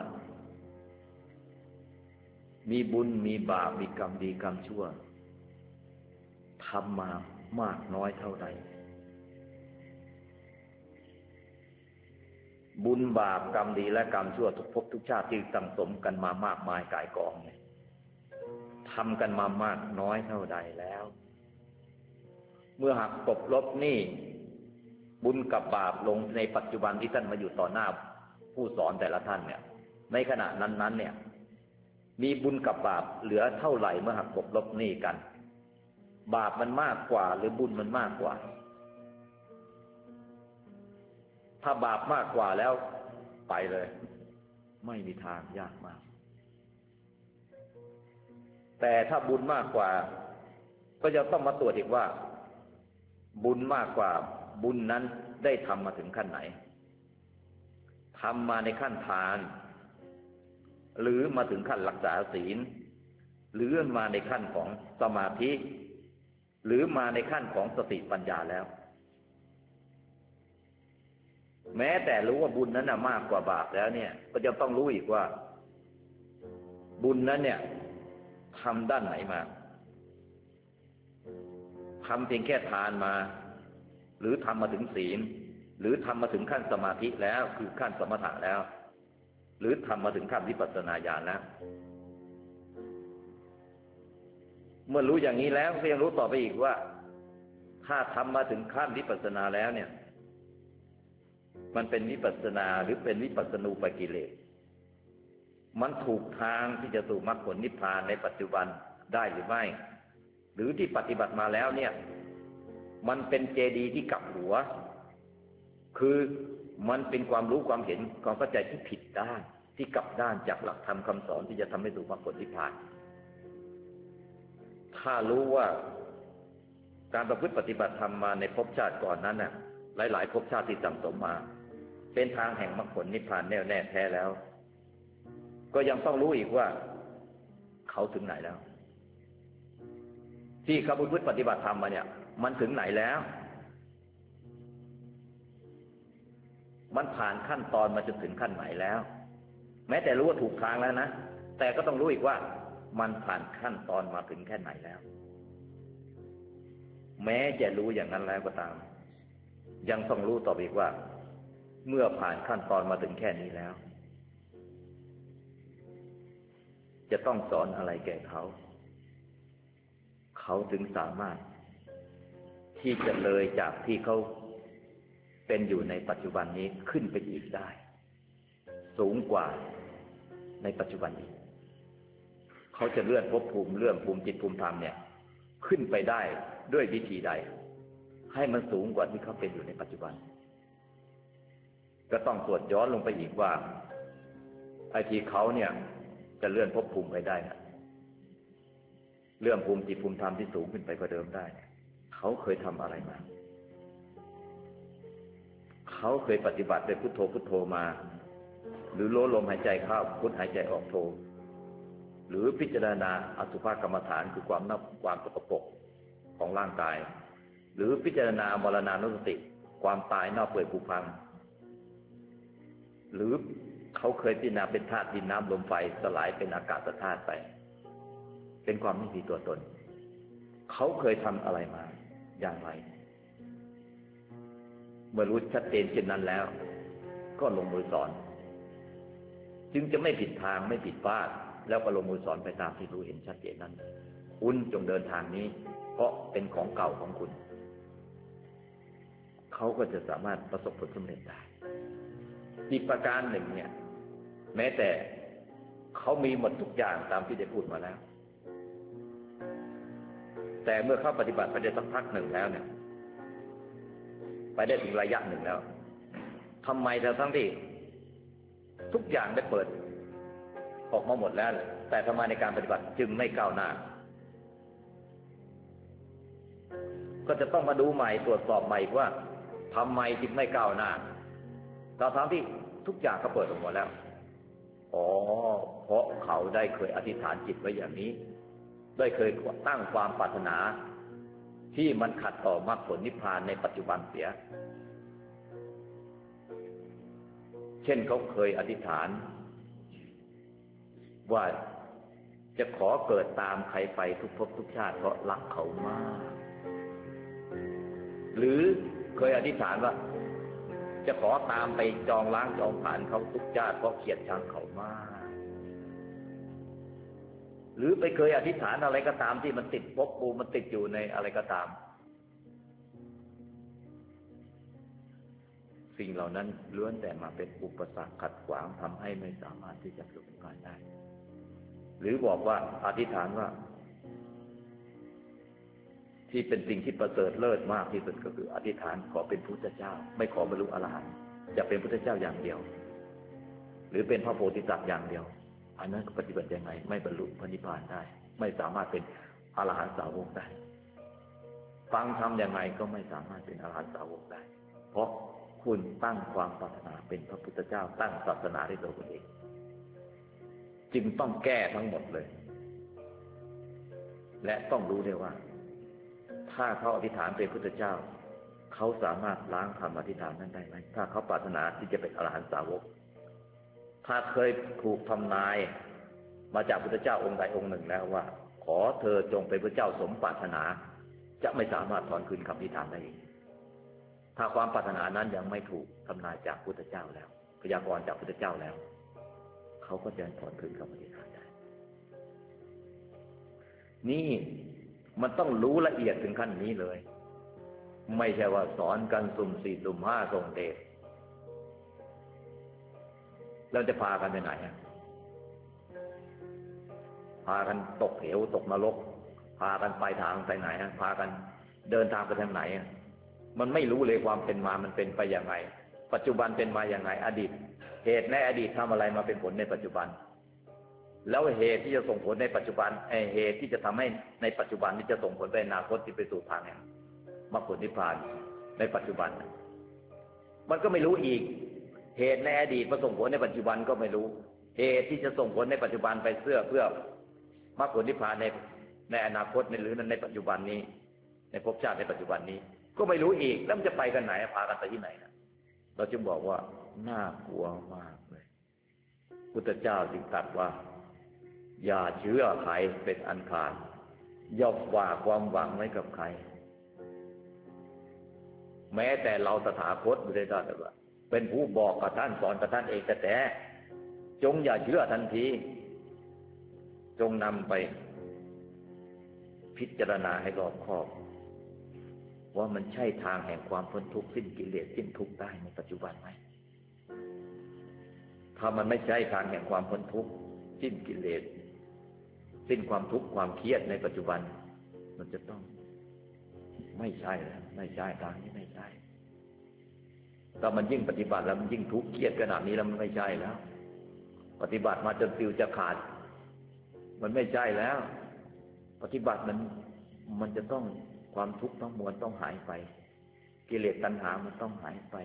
มีบุญมีบาปมีกรรมดีกรรมชั่วทำมามากน้อยเท่าใดบุญบาปกรรมดีและกรรมชั่วทุกภพทุกชาติที่สั่งสมกันมามากมายก่ายกองเนี่ยทำกันมามากน้อยเท่าใดแล้วเมื่อหักกลบลบหนี้บุญกับบาปลงในปัจจุบันที่ท่านมาอยู่ต่อหน้าผู้สอนแต่ละท่านเนี่ยในขณะนั้นๆเนี่ยมีบุญกับบาปเหลือเท่าไหร่เมื่อหักกลบลบหนี้กันบาปมันมากกว่าหรือบุญมันมากกว่าถ้าบาปมากกว่าแล้วไปเลยไม่มีทางยากมากแต่ถ้าบุญมากกว่าก็จะต้องมาตรวจอีกว่าบุญมากกว่าบุญนั้นได้ทำมาถึงขั้นไหนทำมาในขั้นทานหรือมาถึงขั้นรักษาศีลหรือมาในขั้นของสมาธิหรือมาในขั้นของสติปัญญาแล้วแม้แต่รู้ว่าบุญนั้นมากกว่าบาปแล้วเนี่ยก็จะต้องรู้อีกว่าบุญนั้นเนี่ยทำด้านไหนมาทำเพียงแค่ทานมาหรือทำมาถึงศีลหรือทำมาถึงขั้นสมาธิแล้วคือขั้นสมถะแล้วหรือทำมาถึงขั้นวิปัสสนาญาณแล้วเมื่อรู้อย่างนี้แล้วก็ยังรู้ต่อไปอีกว่าถ้าทำมาถึงขั้นวิปัสสนาแล้วเนี่ยมันเป็นวิปัสสนาหรือเป็นวิปัสสนูปกิเลสมันถูกทางที่จะสู่มรรคผลนิพพานในปัจจุบันได้หรือไม่หรือที่ปฏิบัติมาแล้วเนี่ยมันเป็นเจดีย์ที่กลับหัวคือมันเป็นความรู้ความเห็นความเข้าใจที่ผิดด้านที่กลับด้านจากหลักธรรมคำสอนที่จะทำให้สู่มรรคผลนิพพานถ้ารู้ว่าการประพฤติปฏิบัติธรรมมาในภพชาติก่อนนั้นน่ะหลายๆภพชาติที่สั่งสมมาเป็นทางแห่งมรรคผลนิพพานแน่วแน่แท้แล้วก็ยังต้องรู้อีกว่าเขาถึงไหนแล้วที่เขาประพฤติปฏิบัติธรรมมาเนี่ยมันถึงไหนแล้วมันผ่านขั้นตอนมาจนถึงขั้นไหนแล้วแม้แต่รู้ว่าถูกทางแล้วนะแต่ก็ต้องรู้อีกว่ามันผ่านขั้นตอนมาถึงแค่ไหนแล้วแม้จะรู้อย่างนั้นแล้วก็ตามยังต้องรู้ต่ออีกว่าเมื่อผ่านขั้นตอนมาถึงแค่นี้แล้วจะต้องสอนอะไรแก่เขาเขาถึงสามารถที่จะเลยจากที่เขาเป็นอยู่ในปัจจุบันนี้ขึ้นไปอีกได้สูงกว่าในปัจจุบันนี้เขาจะเลื่อนภพภูมิเลื่อนภูมิจิตภูมิธรรมเนี่ยขึ้นไปได้ด้วยวิธีใดให้มันสูงกว่าที่เขาเป็นอยู่ในปัจจุบันก็ต้องตรวจย้อนลงไปอีกว่าไอ้ที่เขาเนี่ยจะเลื่อนภพภูมิไปได้นะเลื่อนภูมิจิตภูมิธรรมที่สูงขึ้นไปกว่าเดิมได้เขาเคยทำอะไรมาเขาเคยปฏิบัติด้วยพุทโธพุทโธมาหรือโลลมหายใจเข้าพุทหายใจออกโธหรือพิจารณาอสุภกรรมฐานคือความนับความสกปรกของร่างกายหรือพิจารณามรณานุสติความตายเน่าเปื่อยผุพังหรือเขาเคยพิจารณาเป็นธาตุดินน้ำลมไฟสลายเป็นอากาศธาตุไปเป็นความไม่มีตัวตนเขาเคยทำอะไรมาอย่างไรเมื่อรู้ชัดเจนเช่นนั้นแล้วก็ลงมือสอนจึงจะไม่ผิดทางไม่ผิดพลาดแล้วก็ลงมือสอนไปตามที่รู้เห็นชัดเจนนั้นคุณจงเดินทางนี้เพราะเป็นของเก่าของคุณเขาก็จะสามารถประสบผลสำเร็จได้อีกประการหนึ่งเนี่ยแม้แต่เขามีหมดทุกอย่างตามที่ได้พูดมาแล้วแต่เมื่อเขาปฏิบัติไปได้สักพักหนึ่งแล้วเนี่ยไปได้ถึงระยะหนึ่งแล้วทำไมทั้งที่ทุกอย่างได้เปิดออกมาหมดแล้วแต่ทำไมในการปฏิบัติจึงไม่ก้าวหน้าก็จะต้องมาดูใหม่ตรวจสอบใหม่ว่าทำไมจึงไม่ก้าวหน้าทั้งที่ทุกอย่างก็เปิดออกหมดแล้วอ๋อเพราะเขาได้เคยอธิษฐานจิตไว้อย่างนี้ได้เคยตั้งความปรารถนาที่มันขัดต่อมรรคผลนิพพานในปัจจุบันเสียเช่นเขาเคยอธิษฐานว่าจะขอเกิดตามใครไปทุกภพทุกชาติเพราะรักเขามากหรือเคยอธิษฐานว่าจะขอตามไปจองล้างจองผ่านเขาทุกชาติเพราะเกลียดชังเขามากหรือไปเคยอธิษฐานอะไรก็ตามที่มันติดภพภูมิมันติดอยู่ในอะไรก็ตามสิ่งเหล่านั้นล้วนแต่มาเป็นอุปสรรคขัดขวางทำให้ไม่สามารถที่จะบรรลุนิพพานได้หรือบอกว่าอธิษฐานว่าที่เป็นสิ่งที่ประเสริฐเลิศมากที่สุดก็คืออธิษฐานขอเป็นพุทธเจ้าไม่ขอบรรลุอรหันต์จะเป็นพุทธเจ้าอย่างเดียวหรือเป็นพระโพธิสัตว์อย่างเดียวอันนั้นปฏิบัติยังไงไม่บรรลุพระนิพพานได้ไม่สามารถเป็นอรหันตสาวกได้ฟังธรรมยังไงก็ไม่สามารถเป็นอรหันตสาวกได้เพราะคุณตั้งความปรารถนาเป็นพระพุทธเจ้าตั้งศาสนาในตัวคุณเองจึงต้องแก้ทั้งหมดเลยและต้องรู้ด้วยว่าถ้าเขาอธิษฐานเป็นพุทธเจ้าเขาสามารถล้างคำอธิษฐานนั้นได้ไหมถ้าเขาปรารถนาที่จะเป็นอรหันตสาวกถ้าเคยถูกทำนายมาจากพุทธเจ้าองค์ใดองค์หนึ่งแล้วว่าขอเธอจงเป็นพระเจ้าสมปรารถนาจะไม่สามารถถอนคืนคำอธิษฐานได้อีกถ้าความปรารถนานั้นยังไม่ถูกทำนายจากพุทธเจ้าแล้วพยากรณ์จากพุทธเจ้าแล้วเขาก็จะถอนคืนคำอธิษฐานได้นี่มันต้องรู้ละเอียดถึงขั้นนี้เลยไม่ใช่ว่าสอนกันสุ่มสี่สุ่มห้าส่งเดชเราจะพากันไปไหนพากันตกเหวตกนรกพากันไปทางไปไหนพากันเดินทางไปทางไหนมันไม่รู้เลยความเป็นมามันเป็นไปอย่างไรปัจจุบันเป็นมาอย่างไรอดีตเหตุในอดีตทำอะไรมาเป็นผลในปัจจุบันแล้วเหตุที่จะส่งผลในปัจจุบันเหตุที่จะทำให้ในปัจจุบันนี้จะส่งผลไปอนาคตที่ไปสู่ทางเนี่ยมรรคผลนิพพานในปัจจุบันมันก็ไม่รู้อีกเหตุในอดีตมาส่งผลในปัจจุบันก็ไม่รู้เหตุที่จะส่งผลในปัจจุบันไปเพื่อมรรคผลนิพพานในอนาคตหรือในปัจจุบันนี้ในภพชาติในปัจจุบันนี้ก็ไม่รู้อีกแล้วมันจะไปกันไหนพากันไปที่ไหนนะเราจึงบอกว่าน่ากลัวมากเลยพุทธเจ้าจึงตรัสว่าอย่าเชื่อใครเป็นอันขาดอย่าฝากความหวังไว้กับใครแม้แต่เราตถาคตบุตรเจ้าว่าเป็นผู้บอกกับท่านสอนกับท่านเองแต่จงอย่าเชื่อทันทีจงนำไปพิจารณาให้รอบคอบว่ามันใช่ทางแห่งความพ้นทุกข์สิ้นกิเลสสิ้นทุกข์ได้ในปัจจุบันไหมถ้ามันไม่ใช่ทางแห่งความพ้นทุกข์สิ้นกิเลสสิ้นความทุกข์ความเครียดในปัจจุบันมันจะต้องไม่ใช่แล้วไม่ใช่ทางนี้ไม่ใช่ถ้ามันยิ่งปฏิบัติแล้วมันยิ่งทุกข์เครียดขนาดนี้แล้วมันไม่ใช่แล้วปฏิบัติมาจนฟิวจะขาดมันไม่ใช่แล้วปฏิบัติมันจะต้องความทุกข์ทั้งมวลต้องหายไปกิเลสตัณหามันต้องหายไป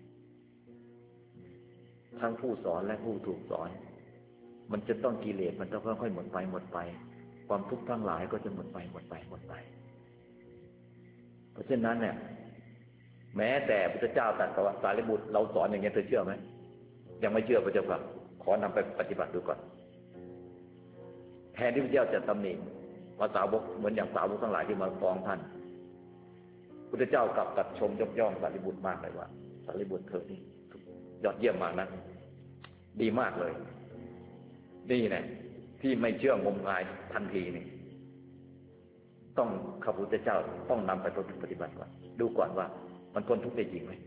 ทั้งผู้สอนและผู้ถูกสอนมันจะต้องกิเลสมันต้องค่อยๆหมดไปหมดไปความทุกข์ทั้งหลายก็จะหมดไปหมดไปหมดไปเพราะฉะนั้นเนี่ยแม้แต่พระพุทธเจ้าตรัสกับสารีบุตรเราสอนอย่างนี้เธอเชื่อไหมยังไม่เชื่อพระเจ้าค่ะขอนำไปปฏิบัติดูก่อนแทนที่พระเจ้าจะตำหนิภาษาวกเหมือนอย่างสาวกทั้งหลายที่มาฟ้องท่านพุทธเจ้ากลับตัดชมยกย่องสารีบุตรมากเลยว่าสารีบุตรเธอนี่ยอดเยี่ยมมากนะดีมากเลยนี่แหละที่ไม่เชื่องมงายทันทีนี่ต้องข้าพุทธเจ้าต้องนำไปปฏิบัติก่อนดูก่อนว่ามันพ้นทุกข์ได้จริงไหม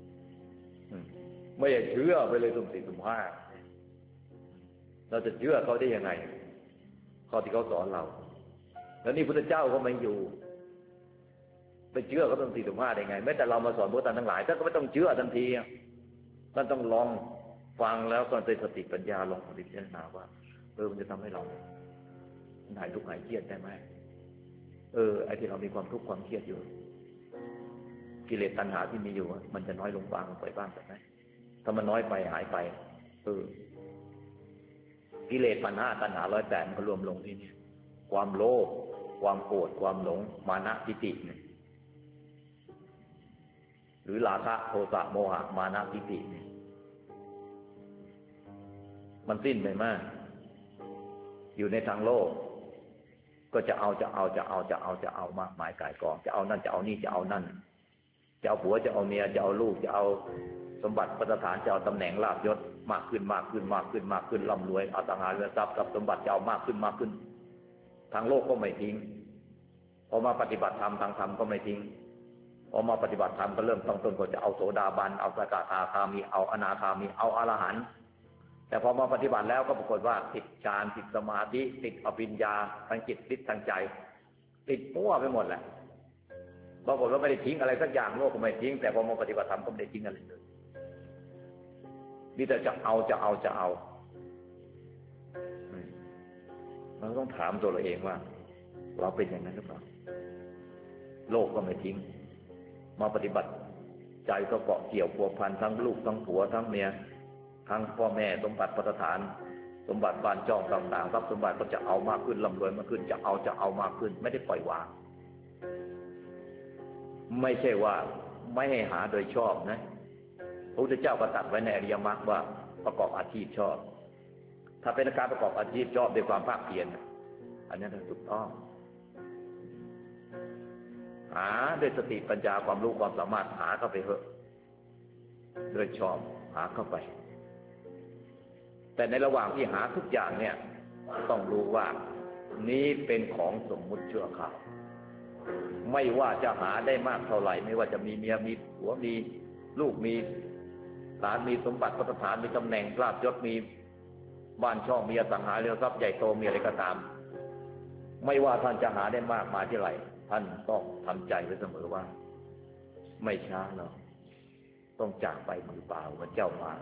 ไม่เชื่อไปเลยสุ่มสี่สุ่มห้าเราจะเชื่อเขาได้ยังไงข้อที่เขาสอนเราแล้วนี่พุทธเจ้าก็ไม่อยู่ไปเชื่อเขาสุ่มสี่สุ่มห้าได้ไงแม้แต่เรามาสอนพวกท่านทั้งหลายท่านก็ไม่ต้องเชื่อทันทีท่านต้องลองฟังแล้วก็ใช้สติปัญญาลองพิจารณาว่ามันจะทำให้เราหายทุกข์หายเครียดได้ไหมไอ้ที่เรามีความทุกข์ความเครียดอยู่กิเลสตัณหาที่มีอยู่มันจะน้อยลงบ้างไปบ้างไหมถ้ามันน้อยไปหายไปกิเลสตัณหา108มันก็รวมลงที่นี่ความโลภความโกรธความหลงมานะทิฏฐิเนี่ยหรือราคะโทสะโมหะมานะทิฏฐิเนี่ยมันสิ้นไปมากอยู่ในทางโลกก็จะเอามากมายก่ายกองจะเอานั่นจะเอานี่จะเอานั่นจะเอาผัวจะเอาเมียจะเอาลูกจะเอาสมบัติประสถานจะเอาตำแหน่งลาภยศมากขึ้นร่ำรวยเอาต่างหากเงินทรัพย์กับสมบัติจะเอามากขึ้นทางโลกก็ไม่ทิ้งพอมาปฏิบัติธรรมทางธรรมก็ไม่ทิ้งพอมาปฏิบัติธรรมก็เริ่มต้นก็จะเอาโสดาบันเอาสกทาคามีเอาอนาคามีเอาอรหันต์แต่พอมาปฏิบัติแล้วก็ปรากฏว่าติดฌานติดสมาธิติดอภิญญาทางจิตติดทางใจติดมั่วไปหมดแหละปรากฏว่าไม่ได้ทิ้งอะไรสักอย่างโลกก็ไม่ทิ้งแต่พอมาปฏิบัติธรรมก็ไม่ได้ทิ้งอะไรเลยนี่แต่จะเอาเราต้องถามตัวเราเองว่าเราเป็นอย่างนั้นหรือเปล่าโลกก็ไม่ทิ้งมาปฏิบัติใจก็เกาะเกี่ยวพัวพันทั้งลูกทั้งผัวทั้งเมียทั้งพ่อแม่สมบัติประสถานสมบัติบ้านช่องต่างๆทรัพย์สมบัติก็จะเอามากขึ้นร่ำรวยมากขึ้นจะเอามากขึ้นไม่ได้ปล่อยวางไม่ใช่ว่าไม่ให้หาโดยชอบนะพระพุทธเจ้าก็ตรัสไว้ในอริยมรรคว่าประกอบอาชีพชอบถ้าเป็นการประกอบอาชีพชอบด้วยความภาคเพียรอันนี้ถูกต้องหาด้วยสติปัญญาความรู้ความสามารถหาเข้าไปเถอะโดยชอบหาเข้าไปแต่ในระหว่างที่หาทุกอย่างเนี่ยต้องรู้ว่านี้เป็นของสมมุติชั่วคราวไม่ว่าจะหาได้มากเท่าไหร่ไม่ว่าจะมีเมียมีผัวมีลูกมีหลานมีสมบัติพัฒฐานมีตำแหน่งลาภยศมีบ้านช่องมีอสังหาริมทรัพย์ใหญ่โตมีอะไรก็ตามไม่ว่าท่านจะหาได้มากมาที่ไหนท่านต้องทำใจไว้เสมอว่าไม่ช้าหรอกต้องจากไปมือเปล่าเหมือนเจ้ามา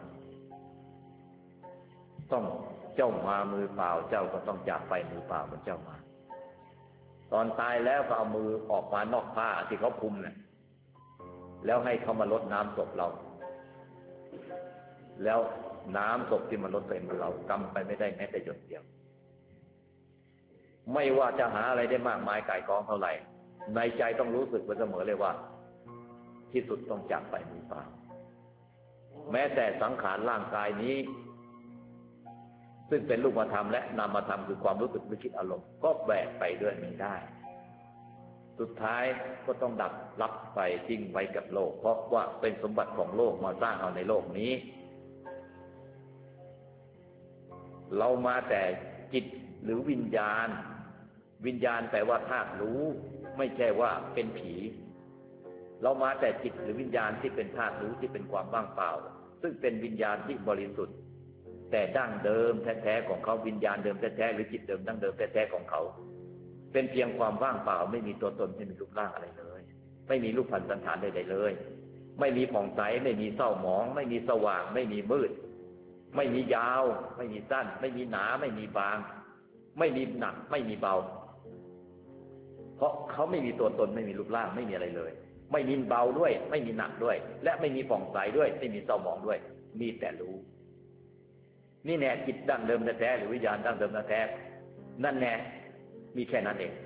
ต้องเจ้ามามือเปล่าเจ้าก็ต้องจากไปมือเปล่าเหมือนเจ้ามาตอนตายแล้วก็เอามือออกมานอกผ้าที่เขาคุมเนี่ยแล้วให้เขามาลดน้ำศพเราแล้วน้ำศพที่มันลดเป็นเรากำไปไม่ได้แม้แต่หยดเดียวไม่ว่าจะหาอะไรได้มากมายก่ายกองเท่าไหร่ในใจต้องรู้สึกไว้เสมอเลยว่าที่สุดต้องจากไปมือเปล่าแม้แต่สังขารร่างกายนี้ซึ่งเป็นรูปธรรมและนามธรรมคือความรู้สึกนึกคิดอารมณ์ก็แบกไปด้วยไม่ได้สุดท้ายก็ต้องดับรับไปทิ้งไว้กับโลกเพราะว่าเป็นสมบัติของโลกมาสร้างเอาในโลกนี้เรามาแต่จิตหรือวิญญาณแปลว่าธาตุรู้ไม่ใช่ว่าเป็นผีเรามาแต่จิตหรือวิญญาณที่เป็นธาตุรู้ที่เป็นความว่างเปล่าซึ่งเป็นวิญญาณที่บริสุทธิ์แต่ดั้งเดิมแท้ๆของเขาวิญญาณเดิมแท้ๆหรือจิตเดิมดั้งเดิมแท้ๆของเขาเป็นเพียงความว่างเปล่าไม่มีตัวตนไม่มีรูปร่างอะไรเลยไม่มีรูปพรรณสันฐานใดๆเลยไม่มีผ่องใสไม่มีเศร้าหมองไม่มีสว่างไม่มีมืดไม่มียาวไม่มีสั้นไม่มีหนาไม่มีบางไม่มีหนักไม่มีเบาเพราะเขาไม่มีตัวตนไม่มีรูปร่างไม่มีอะไรเลยไม่มีเบาด้วยไม่มีหนักด้วยและไม่มีผ่องใสด้วยไม่มีเศร้าหมองด้วยมีแต่รู้นี่แน่จิตดั้งเดิมแท้ๆหรือวิญญาณดั้งเดิมแท้ๆนั่นแน่มีแค่นั้นเอง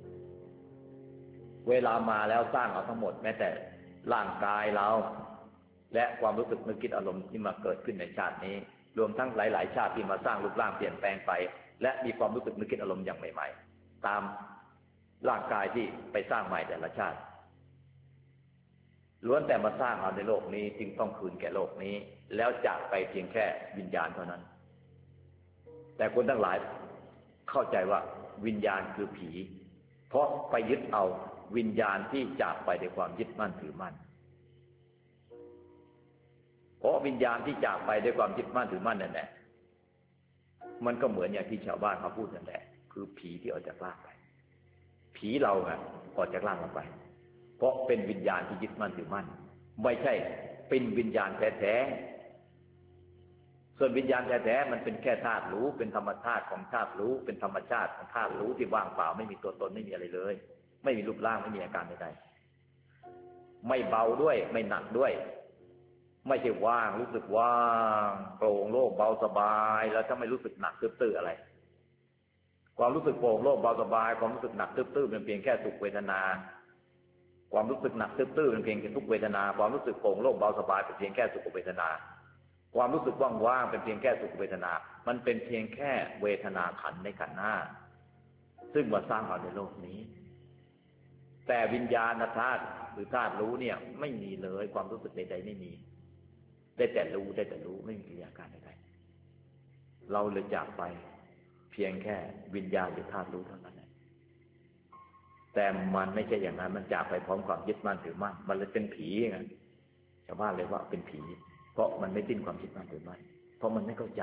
เวลามาแล้วสร้างเอาทั้งหมดแม้แต่ร่างกายเราและความรู้สึกนึกคิดอารมณ์ที่มาเกิดขึ้นในชาตินี้รวมทั้งหลายๆชาติที่มาสร้างรูปร่างเปลี่ยนแปลงไปและมีความรู้สึกนึกคิดอารมณ์อย่างใหม่ๆตามร่างกายที่ไปสร้างใหม่แต่ละชาติล้วนแต่มาสร้างเอาในโลกนี้จึงต้องคืนแก่โลกนี้แล้วจากไปเพียงแค่วิญญาณเท่านั้นแต่คนทั้งหลายเข้าใจว่าวิญญาณคือผีเพราะไปยึดเอาวิญญาณที่จากไปด้วยความยึดมั่นถือมั่นเพราะวิญญาณที่จากไปด้วยความยึดมั่นถือมั่นนั่นแหละมันก็เหมือนอย่างที่ชาวบ้านเขาพูดนั่นแหละคือผีที่ออกจากร่างไปผีเราไงออกจากร่างเราไปเพราะเป็นวิญญาณที่ยึดมั่นถือมั่นไม่ใช่เป็นวิญญาณแท้ๆส่วนวิญญาณแท้ๆมันเป็นแค่ธาตุรู้เป็นธรรมชาติของธาตุรู้เป็นธรรมชาติของธาตุรู้ที่ว่างเปล่าไม่มีตัวตนไม่มีอะไรเลยไม่มีรูปร่างไม่มีอาการใดๆไม่เบาด้วยไม่หนักด้วยไม่ใช่ว่างรู้สึกว่างโปร่งโล่งเบาสบายแล้วถ้าไม่รู้สึกหนักตื้อๆอะไรความรู้สึกโปร่งโล่งเบาสบายความรู้สึกหนักตื้อๆเป็นเพียงแค่สุขเวทนาความรู้สึกหนักตื้อๆเป็นเพียงแค่ทุกเวทนาความรู้สึกโปร่งโล่งเบาสบายเป็นเพียงแค่สุขเวทนาความรู้สึกว่างๆเป็นเพียงแค่สุขเวทนามันเป็นเพียงแค่เวทนาขันธ์ในขันธ์หน้าซึ่งมาสร้างเอาในโลกนี้แต่วิญญาณธาตุหรือธาตุรู้เนี่ยไม่มีเลยความรู้สึกใดๆไม่มีได้แต่รู้ไม่มีอาการใดๆเราเลยจากไปเพียงแค่วิญญาณหรือธาตุรู้เท่านั้นแต่มันไม่ใช่อย่างนั้นมันจากไปพร้อมความยึดมั่นถือมั่นมันเลยเป็นผีไงชาวบ้านเลยว่าเป็นผีเพราะมันไม่สิ้นความยึดมั่นถือมั่นเพราะมันไม่เข้าใจ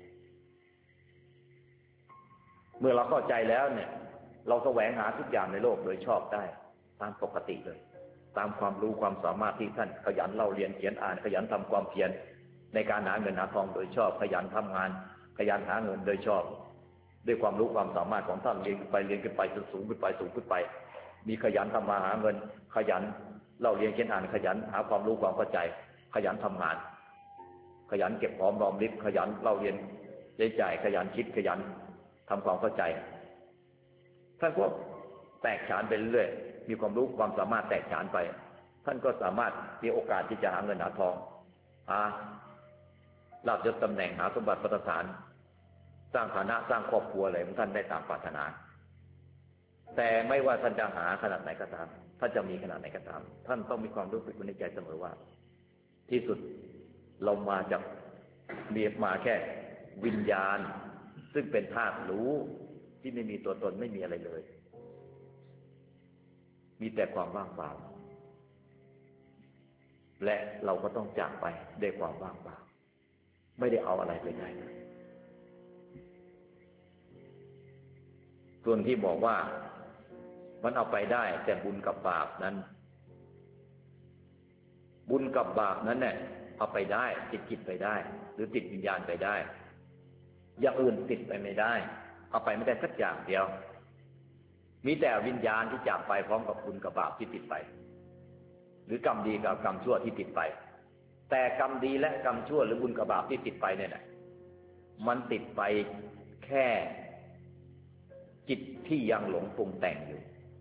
เมื่อเราเข้าใจแล้วเนี่ยเราแสวงหาทุกอย่างในโลกโดยชอบได้ตามปกติเลยตามความรู้ความสามารถที่ท่านขยันเล่าเรียนเขียนอ่านขยันทำความเพียรในการหาเงินหาทองโดยชอบขยันทำงานขยันหาเงินโดยชอบด้วยความรู้ความสามารถของท่านเรียนขึ้นไปจนสูงขึ้นไปมีขยันทำมาหาเงินขยันเล่าเรียนเขียนอ่านขยันหาความรู้ความเข้าใจขยันทำงานขยันเก็บหอมรอมริบขยันเล่าเรียนใช้จ่ายขยันคิดขยันทำความเข้าใจท่านก็แตกฉานไปเรื่อยมีความรู้ความสามารถแตกฉานไปท่านก็สามารถมีโอกาสที่จะหาเงินหาทองหาลาภยศตำแหน่งหาสมบัติพัฒฐานสร้างฐานะสร้างครอบครัวอะไรของท่านได้ตามปรารถนาแต่ไม่ว่าท่านจะหาขนาดไหนก็ตามท่านจะมีขนาดไหนก็ตามท่านต้องมีความรู้สึกในใจเสมอว่าที่สุดเรามาจากมาแค่วิญญาณซึ่งเป็นธาตุรู้ที่ไม่มีตัวตนไม่มีอะไรเลยมีแต่ความว่างเปล่าและเราก็ต้องจากไปด้วยความว่างเปล่าไม่ได้เอาอะไรไปได้ส่วนที่บอกว่ามันเอาไปได้แต่บุญกับบาปนั้นบุญกับบาปนั้นเนี่ยเอาไปได้ติดจิตไปได้หรือติดวิญญาณไปได้อย่างอื่นติดไปไม่ได้เอาไปไม่ได้สักอย่างเดียวมีแต่วิญญาณที่จากไปพร้อมกับบุญกับบาปที่ติดไปหรือกรรมดีกับกรรมชั่วที่ติดไปแต่กรรมดีและกรรมชั่วหรือบุญกับบาปที่ติดไปเนี่ยนะมันติดไปแค่จิตที่ยังหลงปรุงแต่งอยู่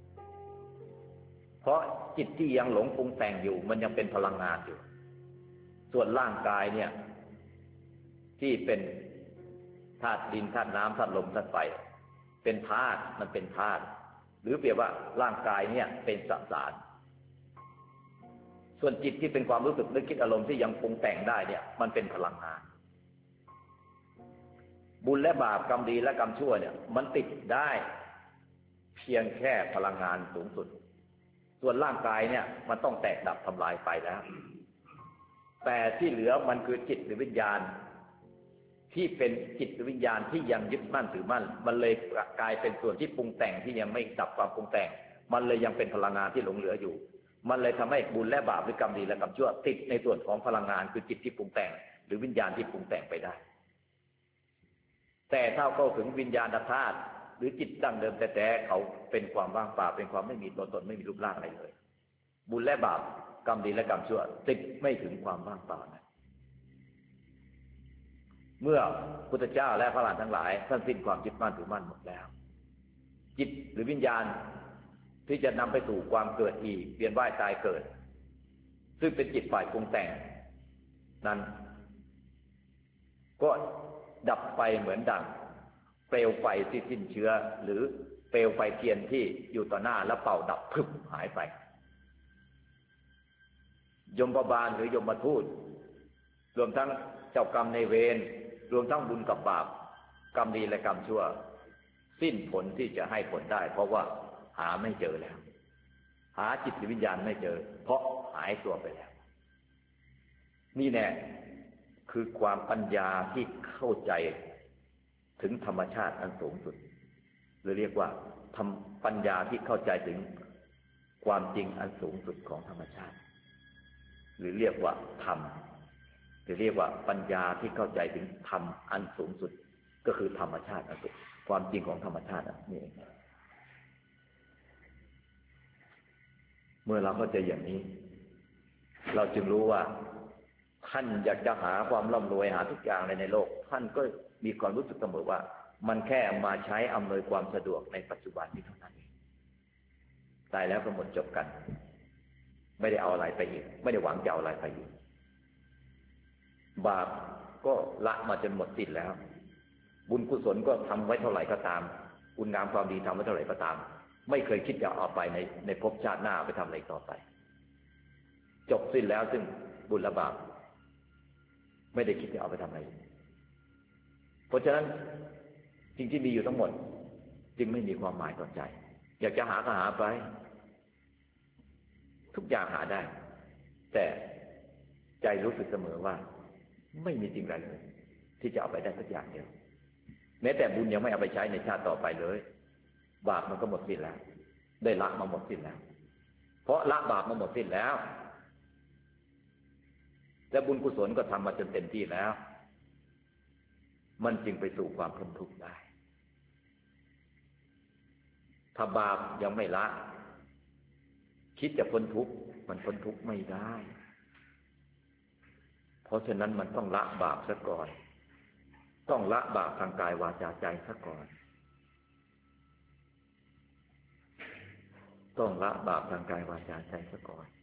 เพราะจิตที่ยังหลงปรุงแต่งอยู่มันยังเป็นพลังงานอยู่ส่วนร่างกายเนี่ยที่เป็นธาตุดินธาตุน้ำธาตุลมธาตุไฟเป็นธาตุมันเป็นธาตุหรือเปรียบว่าร่างกายเนี่ยเป็นสสารส่วนจิตที่เป็นความรู้สึกนึกคิดอารมณ์ที่ยังปรุงแต่งได้เนี่ยมันเป็นพลังงานบุญและบาปกรรมดีและกรรมชั่วเนี่ยมันติดได้เพียงแค่พลังงานสูงสุดส่วนร่างกายเนี่ยมันต้องแตกดับทำลายไปแล้วแต่ที่เหลือมันคือจิตหรือวิญญาณที่เป็นจิตหรือวิญญาณที่ยังยึดมั่นถือมั่นมันเลยกลายเป็นส่วนที่ปรุงแต่งที่ยังไม่ดับความปรุงแต่งมันเลยยังเป็นพลังงานที่หลงเหลืออยู่มันเลยทำให้บุญและบาปหรือกรรมดีและกรรมชั่วติดในส่วนของพลังงานคือจิตที่ปรุงแต่งหรือวิญญาณที่ปรุงแต่งไปได้แต่ถ้าเข้าถึงวิญญาณธาตุหรือจิตดั้งเดิมแต่เขาเป็นความว่างเปล่าเป็นความไม่มีตัวตนไม่มีรูปร่างอะไรเลยบุญและบาปกรรมดีและกรรมชั่วติดไม่ถึงความว่างเปล่านะเมื่อพุทธเจ้าและพระอรหันต์ทั้งหลายท่านสิ้นความยึดมั่นถือมั่นหมดแล้วจิตหรือวิญญาณที่จะนำไปสู่ความเกิดอีกเวียนว่ายตายเกิดซึ่งเป็นจิตฝ่ายปรุงแต่งนั้นก็ดับไปเหมือนดั่งเปลวไฟที่สิ้นเชื้อหรือเปลวไฟเทียนที่อยู่ต่อหน้าแล้วเป่าดับพึบหายไปยมบาลหรือยมทูตรวมทั้งเจ้ากรรมในเวรรวมทั้งบุญกับบาปกรรมดีและกรรมชั่วสิ้นผลที่จะให้ผลได้เพราะว่าหาไม่เจอแล้วหาจิตวิญญาณไม่เจอเพราะหายตัวไปแล้วนี่แน่คือความปัญญาที่เข้าใจถึงธรรมชาติอันสูงสุดหรือเรียกว่าปัญญาที่เข้าใจถึงความจริงอันสูงสุดของธรรมชาติหรือเรียกว่าธรรมหรือเรียกว่าปัญญาที่เข้าใจถึงธรรมอันสูงสุดก็คือธรรมชาติอันสูงความจริงของธรรมชาตินี่เองเมื่อเราเข้าใจอย่างนี้เราจึงรู้ว่าท่านอยากจะหาความร่ำรวยหาทุกอย่างในโลกท่านก็มีความรู้สึกเสมอว่ามันแค่มาใช้อำนวยความสะดวกในปัจจุบันนี้เท่านั้นเองตายแล้วก็หมดจบกันไม่ได้เอาอะไรไปอีกไม่ได้หวังจะเอาอะไรไปอีกบาปก็ละมาจนหมดสิ้นแล้วบุญกุศลก็ทำไว้เท่าไหร่ก็ตามคุณงามความดีทำไว้เท่าไหร่ก็ตามไม่เคยคิดจะเอาไปในภพชาติหน้าไปทำอะไรต่อไปจบสิ้นแล้วซึ่งบุญและบาปไม่ได้คิดจะเอาไปทำอะไรเพราะฉะนั้นสิ่งที่มีอยู่ทั้งหมดจึงไม่มีความหมายต่อใจอยากจะหาก็หาไปทุกอย่างหาได้แต่ใจรู้สึกเสมอว่าไม่มีสิ่งใดเลยที่จะเอาไปได้สักอย่างเดียวแม้แต่บุญยังไม่เอาไปใช้ในชาติต่อไปเลยบาปมันก็หมดสิ้นแล้วได้ละมาหมดสิ้นแล้วเพราะละบาปมาหมดสิ้นแล้วและบุญกุศลก็ทำมาจนเต็มที่แล้วมันจึงไปสู่ความพ้นทุกข์ได้ถ้าบาปยังไม่ละคิดจะพ้นทุกข์มันพ้นทุกข์ไม่ได้เพราะฉะนั้นมันต้องละบาปซะก่อนต้องละบาปทางกายวาจาใจซะก่อนต้องละบาปทางกายวาจาใจซะก่อน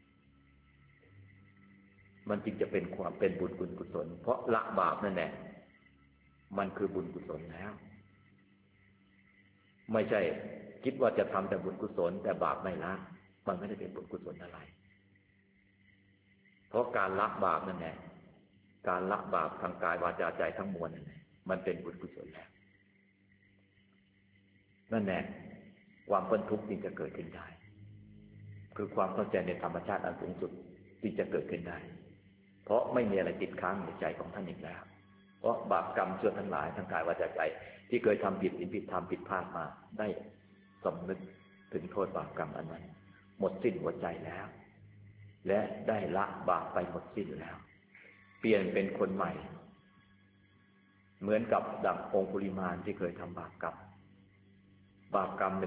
มันจึงจะเป็นความเป็นบุญกุศลเพราะละบาปนั่นแหละมันคือบุญกุศลแล้วไม่ใช่คิดว่าจะทำแต่บุญกุศลแต่บาปไม่ละมันไม่ได้เป็นบุญกุศลอะไรเพราะการละบาปนั่นแหละการละบาปทางกายวาจาใจทั้งมวลนั่นแหละมันเป็นบุญกุศลแล้วนั่นแหละความพ้นทุกข์จึงจะเกิดขึ้นได้คือความเข้าใจในธรรมชาติอันสูงสุดจึงจะเกิดขึ้นได้เพราะไม่มีอะไรติดค้างในใจของท่านอีกแล้วเพราะบาปกรรมชั่วทั้งหลายทางกายวาจาใจที่เคยทำผิดทำผิดพลาดมาได้สำนึกถึงโทษบาปกรรมอันนั้นหมดสิ้นหัวใจแล้วและได้ละบาปไปหมดสิ้นแล้วเปลี่ยนเป็นคนใหม่เหมือนกับดั่งองคุลิมานที่เคยทำบาปกรรมใน